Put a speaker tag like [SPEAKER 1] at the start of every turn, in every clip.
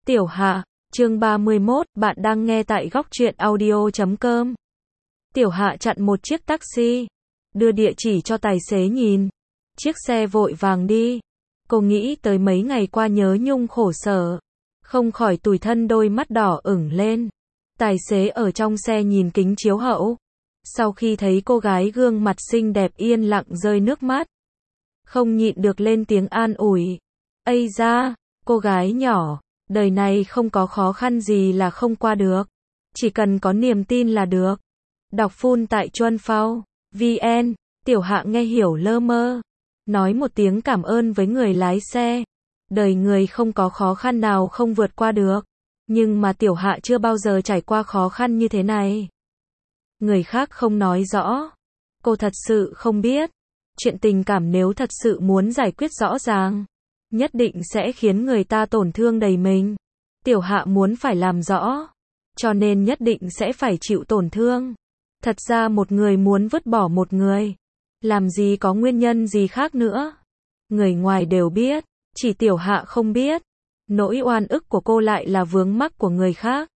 [SPEAKER 1] Tiểu Hạ, chương 31, bạn đang nghe tại góc truyện audio.com. Tiểu Hạ chặn một chiếc taxi, đưa địa chỉ cho tài xế nhìn. Chiếc xe vội vàng đi. Cô nghĩ tới mấy ngày qua nhớ nhung khổ sở, không khỏi tủi thân đôi mắt đỏ ửng lên. Tài xế ở trong xe nhìn kính chiếu hậu. Sau khi thấy cô gái gương mặt xinh đẹp yên lặng rơi nước mắt, không nhịn được lên tiếng an ủi. Ây da, cô gái nhỏ, đời này không có khó khăn gì là không qua được. Chỉ cần có niềm tin là được. Đọc full tại Chuan Phao VN. Tiểu Hạ nghe hiểu lơ mơ, nói một tiếng cảm ơn với người lái xe. Đời người không có khó khăn nào không vượt qua được. Nhưng mà Tiểu Hạ chưa bao giờ trải qua khó khăn như thế này. Người khác không nói rõ, cô thật sự không biết. Chuyện tình cảm nếu thật sự muốn giải quyết rõ ràng, nhất định sẽ khiến người ta tổn thương đầy mình. Tiểu Hạ muốn phải làm rõ, cho nên nhất định sẽ phải chịu tổn thương. Thật ra một người muốn vứt bỏ một người, làm gì có nguyên nhân gì khác nữa. Người ngoài đều biết, chỉ Tiểu Hạ không biết. Nỗi oan ức của cô lại là vướng mắc của người khác.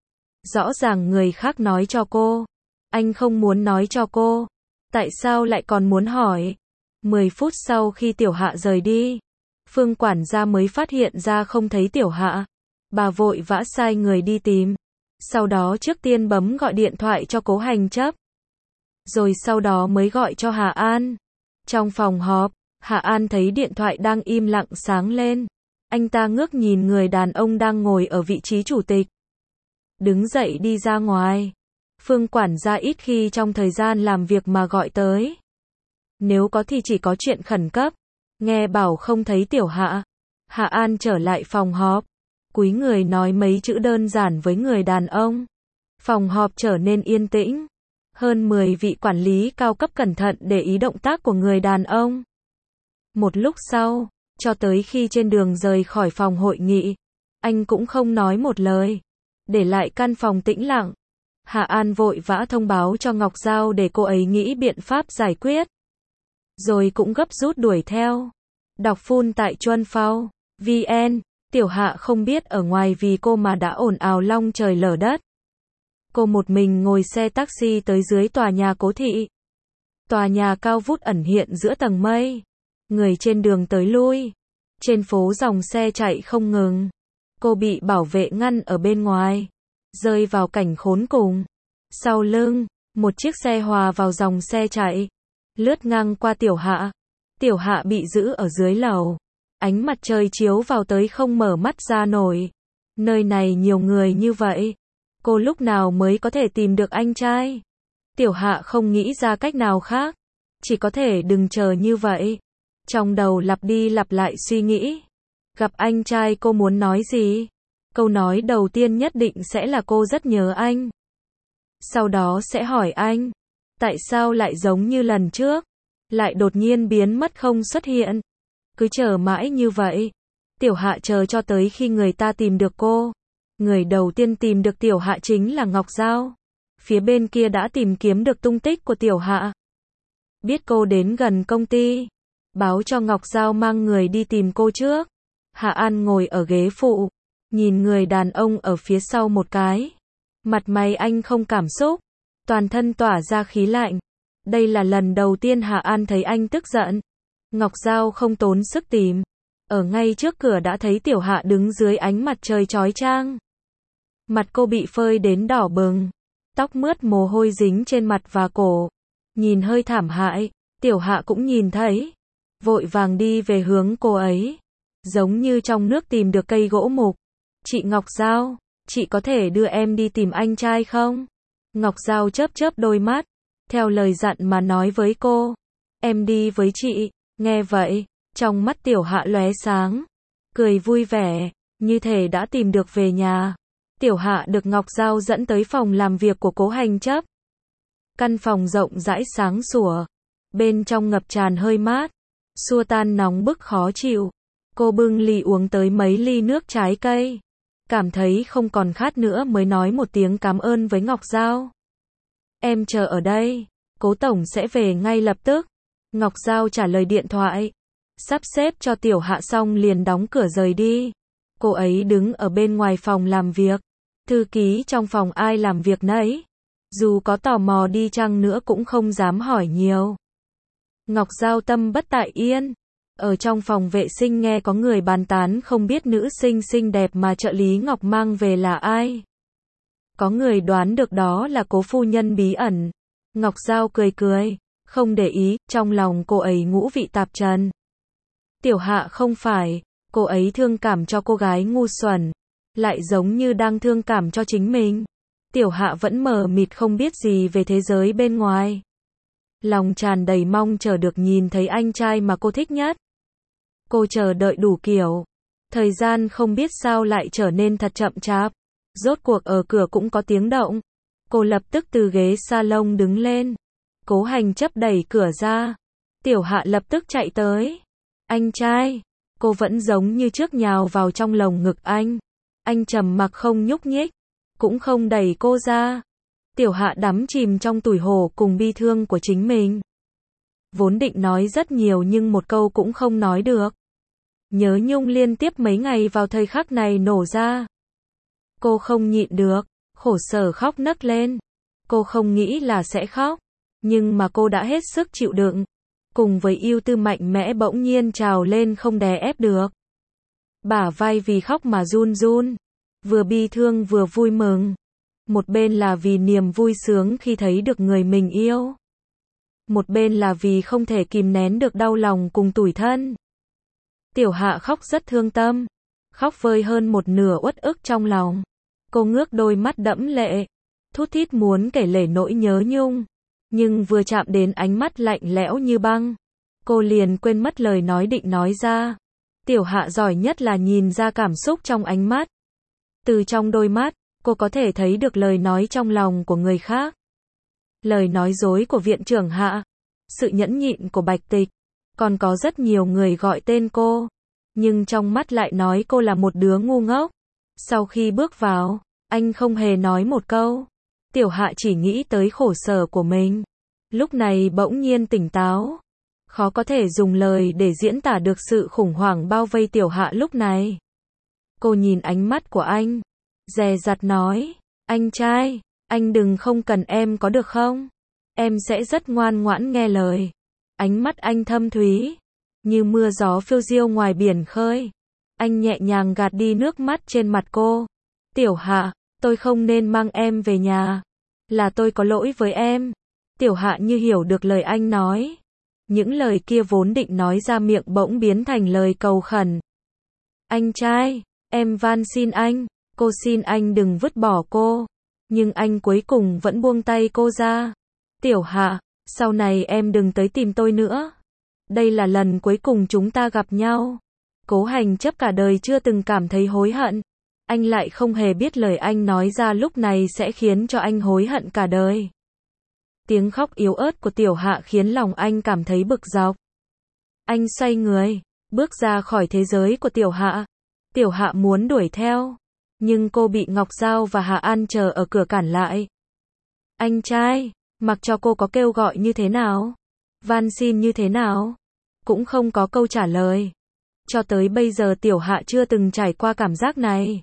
[SPEAKER 1] Rõ ràng người khác nói cho cô, anh không muốn nói cho cô. Tại sao lại còn muốn hỏi? 10 phút sau khi Tiểu Hạ rời đi, Phương quản gia mới phát hiện ra không thấy Tiểu Hạ. Bà vội vã sai người đi tìm. Sau đó trước tiên bấm gọi điện thoại cho Cố Hành Chấp. Rồi sau đó mới gọi cho Hà An. Trong phòng họp, Hà An thấy điện thoại đang im lặng sáng lên. Anh ta ngước nhìn người đàn ông đang ngồi ở vị trí chủ tịch. Đứng dậy đi ra ngoài. Phương quản gia ít khi trong thời gian làm việc mà gọi tới. Nếu có thì chỉ có chuyện khẩn cấp. Nghe bảo không thấy Tiểu Hạ, Hạ An trở lại phòng họp, cúi người nói mấy chữ đơn giản với người đàn ông. Phòng họp trở nên yên tĩnh. Hơn 10 vị quản lý cao cấp cẩn thận để ý động tác của người đàn ông. Một lúc sau, cho tới khi trên đường rời khỏi phòng hội nghị, anh cũng không nói một lời, để lại căn phòng tĩnh lặng. Hạ An vội vã thông báo cho Ngọc Giao để cô ấy nghĩ biện pháp giải quyết. Rồi cũng gấp rút đuổi theo. Đọc full tại Chuan Phao VN. Tiểu Hạ không biết ở ngoài vì cô mà đã ồn ào long trời lở đất. Cô một mình ngồi xe taxi tới dưới tòa nhà Cố thị. Tòa nhà cao vút ẩn hiện giữa tầng mây. Người trên đường tới lui. Trên phố dòng xe chạy không ngừng. Cô bị bảo vệ ngăn ở bên ngoài, rơi vào cảnh khốn cùng. Sau lưng, một chiếc xe hòa vào dòng xe chạy, lướt ngang qua Tiểu Hạ. Tiểu Hạ bị giữ ở dưới lầu. Ánh mặt trời chiếu vào tới không mở mắt ra nổi. Nơi này nhiều người như vậy, cô lúc nào mới có thể tìm được anh trai? Tiểu Hạ không nghĩ ra cách nào khác, chỉ có thể đừng chờ như vậy. Trong đầu lặp đi lặp lại suy nghĩ. Gặp anh trai cô muốn nói gì? Câu nói đầu tiên nhất định sẽ là cô rất nhớ anh. Sau đó sẽ hỏi anh, tại sao lại giống như lần trước, lại đột nhiên biến mất không xuất hiện. Cứ chờ mãi như vậy. Tiểu Hạ chờ cho tới khi người ta tìm được cô. Người đầu tiên tìm được Tiểu Hạ chính là Ngọc Giao. Phía bên kia đã tìm kiếm được tung tích của Tiểu Hạ. Biết cô đến gần công ty, báo cho Ngọc Giao mang người đi tìm cô trước. Hạ An ngồi ở ghế phụ, nhìn người đàn ông ở phía sau một cái. Mặt mày anh không cảm xúc, toàn thân tỏa ra khí lạnh. Đây là lần đầu tiên Hạ An thấy anh tức giận. Ngọc Giao không tốn sức tìm, ở ngay trước cửa đã thấy Tiểu Hạ đứng dưới ánh mặt trời chói chang. Mặt cô bị phơi đến đỏ bừng, tóc mướt mồ hôi dính trên mặt và cổ, nhìn hơi thảm hại. Tiểu Hạ cũng nhìn thấy, vội vàng đi về hướng cô ấy, giống như trong nước tìm được cây gỗ mục. Chị Ngọc Giao, chị có thể đưa em đi tìm anh trai không? Ngọc Giao chớp chớp đôi mắt, theo lời dặn mà nói với cô, em đi với chị. Nghe vậy, trong mắt Tiểu Hạ lóe sáng, cười vui vẻ, như thể đã tìm được về nhà. Tiểu Hạ được Ngọc Giao dẫn tới phòng làm việc của Cố Hành Chấp. Căn phòng rộng rãi sáng sủa, bên trong ngập tràn hơi mát, xua tan nóng bức khó chịu. Cô bưng ly uống tới mấy ly nước trái cây, cảm thấy không còn khát nữa mới nói một tiếng cảm ơn với Ngọc Giao. Em chờ ở đây, Cố tổng sẽ về ngay lập tức. Ngọc Giao trả lời điện thoại, sắp xếp cho Tiểu Hạ xong liền đóng cửa rời đi. Cô ấy đứng ở bên ngoài phòng làm việc. Thư ký trong phòng ai làm việc nấy. Dù có tò mò đi chăng nữa cũng không dám hỏi nhiều. Ngọc Giao tâm bất tại yên. Ở trong phòng vệ sinh nghe có người bàn tán không biết nữ sinh xinh đẹp mà trợ lý Ngọc mang về là ai. Có người đoán được đó là Cố phu nhân bí ẩn. Ngọc Giao cười cười, không để ý, trong lòng cô ấy ngũ vị tạp trần. Tiểu Hạ không phải, cô ấy thương cảm cho cô gái ngu xuẩn, lại giống như đang thương cảm cho chính mình. Tiểu Hạ vẫn mờ mịt không biết gì về thế giới bên ngoài. Lòng tràn đầy mong chờ được nhìn thấy anh trai mà cô thích nhất. Cô chờ đợi đủ kiểu. Thời gian không biết sao lại trở nên thật chậm chạp. Rốt cuộc ở cửa cũng có tiếng động. Cô lập tức từ ghế salon đứng lên. Cố Hành Chấp đẩy cửa ra. Tiểu Hạ lập tức chạy tới. Anh trai. Cô vẫn giống như trước nhào vào trong lồng ngực anh. Anh trầm mặc không nhúc nhích. Cũng không đẩy cô ra. Tiểu Hạ đắm chìm trong tủi hổ cùng bi thương của chính mình. Vốn định nói rất nhiều nhưng một câu cũng không nói được. Nhớ nhung liên tiếp mấy ngày vào thời khắc này nổ ra. Cô không nhịn được, khổ sở khóc nấc lên. Cô không nghĩ là sẽ khóc, nhưng mà cô đã hết sức chịu đựng. Cùng với ưu tư mạnh mẽ bỗng nhiên trào lên không đè ép được. Bả vai vì khóc mà run run, vừa bi thương vừa vui mừng. Một bên là vì niềm vui sướng khi thấy được người mình yêu. Một bên là vì không thể kìm nén được đau lòng cùng tủi thân. Tiểu Hạ khóc rất thương tâm, khóc vơi hơn một nửa uất ức trong lòng. Cô ngước đôi mắt đẫm lệ, thút thít muốn kể lể nỗi nhớ nhung, nhưng vừa chạm đến ánh mắt lạnh lẽo như băng, cô liền quên mất lời nói định nói ra. Tiểu Hạ giỏi nhất là nhìn ra cảm xúc trong ánh mắt. Từ trong đôi mắt, cô có thể thấy được lời nói trong lòng của người khác. Lời nói dối của viện trưởng Hạ, sự nhẫn nhịn của Bạch Tịch, còn có rất nhiều người gọi tên cô, nhưng trong mắt lại nói cô là một đứa ngu ngốc. Sau khi bước vào, anh không hề nói một câu. Tiểu Hạ chỉ nghĩ tới khổ sở của mình. Lúc này bỗng nhiên tỉnh táo. Khó có thể dùng lời để diễn tả được sự khủng hoảng bao vây Tiểu Hạ lúc này. Cô nhìn ánh mắt của anh, dè dặt nói, anh trai, anh đừng không cần em có được không? Em sẽ rất ngoan ngoãn nghe lời. Ánh mắt anh thâm thúy, như mưa gió phiêu diêu ngoài biển khơi. Anh nhẹ nhàng gạt đi nước mắt trên mặt cô. Tiểu Hạ, tôi không nên mang em về nhà. Là tôi có lỗi với em. Tiểu Hạ như hiểu được lời anh nói. Những lời kia vốn định nói ra miệng bỗng biến thành lời cầu khẩn. Anh trai, em van xin anh, cô xin anh đừng vứt bỏ cô. Nhưng anh cuối cùng vẫn buông tay cô ra. Tiểu Hạ, sau này em đừng tới tìm tôi nữa. Đây là lần cuối cùng chúng ta gặp nhau. Cố Hành Chấp cả đời chưa từng cảm thấy hối hận. Anh lại không hề biết lời anh nói ra lúc này sẽ khiến cho anh hối hận cả đời. Tiếng khóc yếu ớt của Tiểu Hạ khiến lòng anh cảm thấy bực dọc. Anh xoay người, bước ra khỏi thế giới của Tiểu Hạ. Tiểu Hạ muốn đuổi theo, nhưng cô bị Ngọc Giao và Hạ An chờ ở cửa cản lại. Anh trai, mặc cho cô có kêu gọi như thế nào, van xin như thế nào, cũng không có câu trả lời. Cho tới bây giờ Tiểu Hạ chưa từng trải qua cảm giác này.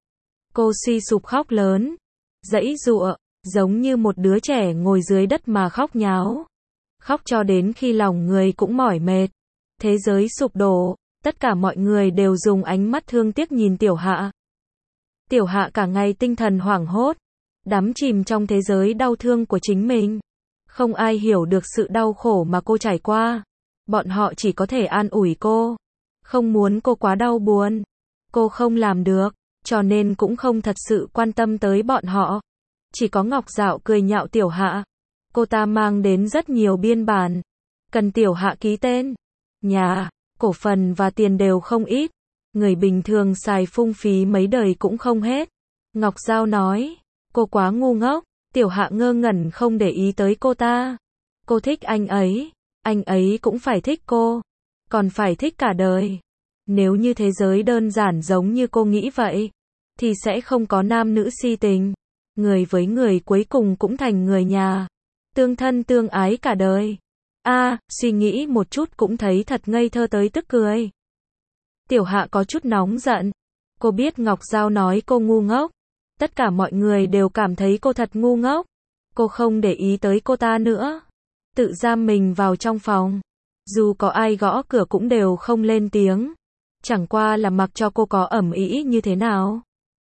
[SPEAKER 1] Cô suy sụp khóc lớn, giãy giụa, giống như một đứa trẻ ngồi dưới đất mà khóc nháo. Khóc cho đến khi lòng người cũng mỏi mệt. Thế giới sụp đổ, tất cả mọi người đều dùng ánh mắt thương tiếc nhìn Tiểu Hạ. Tiểu Hạ cả ngày tinh thần hoảng hốt, đắm chìm trong thế giới đau thương của chính mình. Không ai hiểu được sự đau khổ mà cô trải qua. Bọn họ chỉ có thể an ủi cô, không muốn cô quá đau buồn. Cô không làm được, cho nên cũng không thật sự quan tâm tới bọn họ. Chỉ có Ngọc Dạo cười nhạo Tiểu Hạ. Cô ta mang đến rất nhiều biên bản, cần Tiểu Hạ ký tên. Nhà, cổ phần và tiền đều không ít. Người bình thường xài phung phí mấy đời cũng không hết. Ngọc Giao nói, cô quá ngu ngốc. Tiểu Hạ ngơ ngẩn không để ý tới cô ta. Cô thích anh ấy cũng phải thích cô, còn phải thích cả đời. Nếu như thế giới đơn giản giống như cô nghĩ vậy, thì sẽ không có nam nữ si tình. Người với người cuối cùng cũng thành người nhà, tương thân tương ái cả đời. Suy nghĩ một chút cũng thấy thật ngây thơ tới tức cười. Tiểu Hạ có chút nóng giận. Cô biết Ngọc Giao nói cô ngu ngốc. Tất cả mọi người đều cảm thấy cô thật ngu ngốc. Cô không để ý tới cô ta nữa. Tự giam mình vào trong phòng. Dù có ai gõ cửa cũng đều không lên tiếng. Chẳng qua là mặc cho cô có ầm ĩ như thế nào.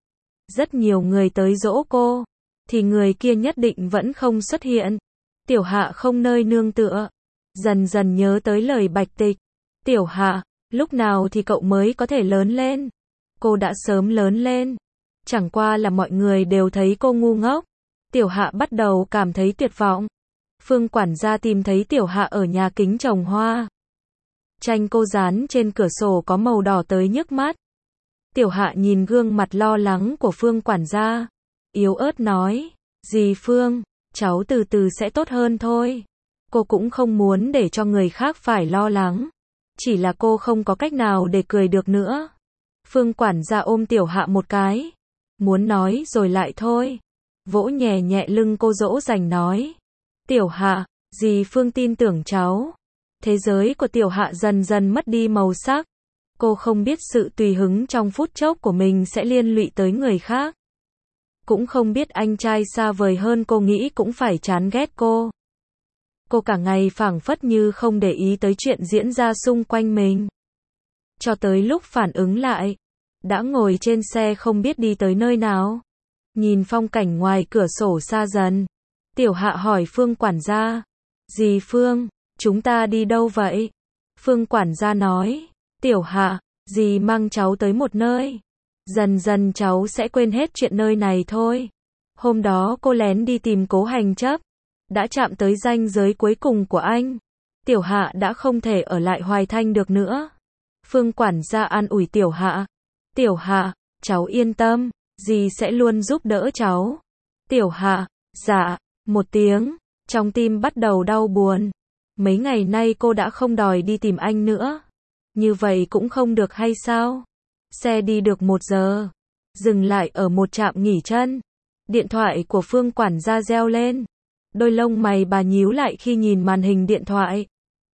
[SPEAKER 1] Rất nhiều người tới dỗ cô, thì người kia nhất định vẫn không xuất hiện. Tiểu Hạ không nơi nương tựa. Dần dần nhớ tới lời Bạch Tịch. Tiểu Hạ, lúc nào thì cậu mới có thể lớn lên? Cô đã sớm lớn lên. Chẳng qua là mọi người đều thấy cô ngu ngốc. Tiểu Hạ bắt đầu cảm thấy tuyệt vọng. Phương quản gia tìm thấy Tiểu Hạ ở nhà kính trồng hoa. Tranh cô dán trên cửa sổ có màu đỏ tới nhức mắt. Tiểu Hạ nhìn gương mặt lo lắng của Phương quản gia, yếu ớt nói, dì Phương, cháu từ từ sẽ tốt hơn thôi. Cô cũng không muốn để cho người khác phải lo lắng. Chỉ là cô không có cách nào để cười được nữa. Phương quản gia ôm Tiểu Hạ một cái. Muốn nói rồi lại thôi. Vỗ nhẹ nhẹ lưng cô dỗ dành nói. Tiểu Hạ, dì Phương tin tưởng cháu. Thế giới của Tiểu Hạ dần dần mất đi màu sắc. Cô không biết sự tùy hứng trong phút chốc của mình sẽ liên lụy tới người khác. Cũng không biết anh trai xa vời hơn cô nghĩ cũng phải chán ghét cô. Cô cả ngày phảng phất như không để ý tới chuyện diễn ra xung quanh mình. Cho tới lúc phản ứng lại, đã ngồi trên xe không biết đi tới nơi nào. Nhìn phong cảnh ngoài cửa sổ xa dần. Tiểu Hạ hỏi Phương quản gia. Dì Phương, chúng ta đi đâu vậy? Phương quản gia nói. Tiểu Hạ, dì mang cháu tới một nơi. Dần dần cháu sẽ quên hết chuyện nơi này thôi. Hôm đó cô lén đi tìm Cố Hành Chấp. Đã chạm tới ranh giới cuối cùng của anh. Tiểu Hạ đã không thể ở lại Hoài Thanh được nữa. Phương quản gia an ủi Tiểu Hạ. Tiểu Hạ, cháu yên tâm, dì sẽ luôn giúp đỡ cháu. Tiểu Hạ, dạ, một tiếng, trong tim bắt đầu đau buồn. Mấy ngày nay cô đã không đòi đi tìm anh nữa. Như vậy cũng không được hay sao? Xe đi được 1 giờ. Dừng lại ở một trạm nghỉ chân. Điện thoại của Phương quản gia reo lên. Đôi lông mày bà nhíu lại khi nhìn màn hình điện thoại.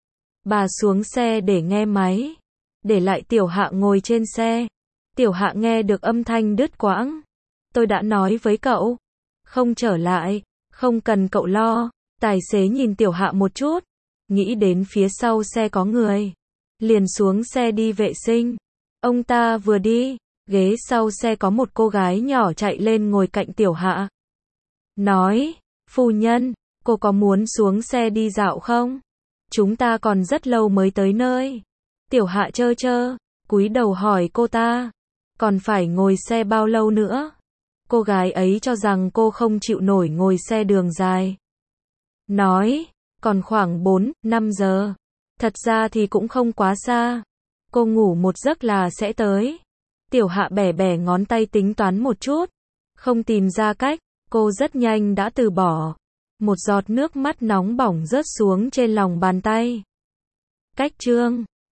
[SPEAKER 1] Bà xuống xe để nghe máy. Để lại Tiểu Hạ ngồi trên xe. Tiểu Hạ nghe được âm thanh đứt quãng. Tôi đã nói với cậu. Không trở lại. Không cần cậu lo. Tài xế nhìn Tiểu Hạ một chút. Nghĩ đến phía sau xe có người. Liền xuống xe đi vệ sinh. Ông ta vừa đi. Ghế sau xe có một cô gái nhỏ chạy lên ngồi cạnh Tiểu Hạ. Nói. Phu nhân, cô có muốn xuống xe đi dạo không? Chúng ta còn rất lâu mới tới nơi. Tiểu Hạ chơ chơ, cúi đầu hỏi cô ta. Còn phải ngồi xe bao lâu nữa? Cô gái ấy cho rằng cô không chịu nổi ngồi xe đường dài. Nói, còn khoảng 4-5 giờ. Thật ra thì cũng không quá xa. Cô ngủ một giấc là sẽ tới. Tiểu Hạ bẻ bẻ ngón tay tính toán một chút. Không tìm ra cách. Cô rất nhanh đã từ bỏ. Một giọt nước mắt nóng bỏng rớt xuống trên lòng bàn tay. Cách chương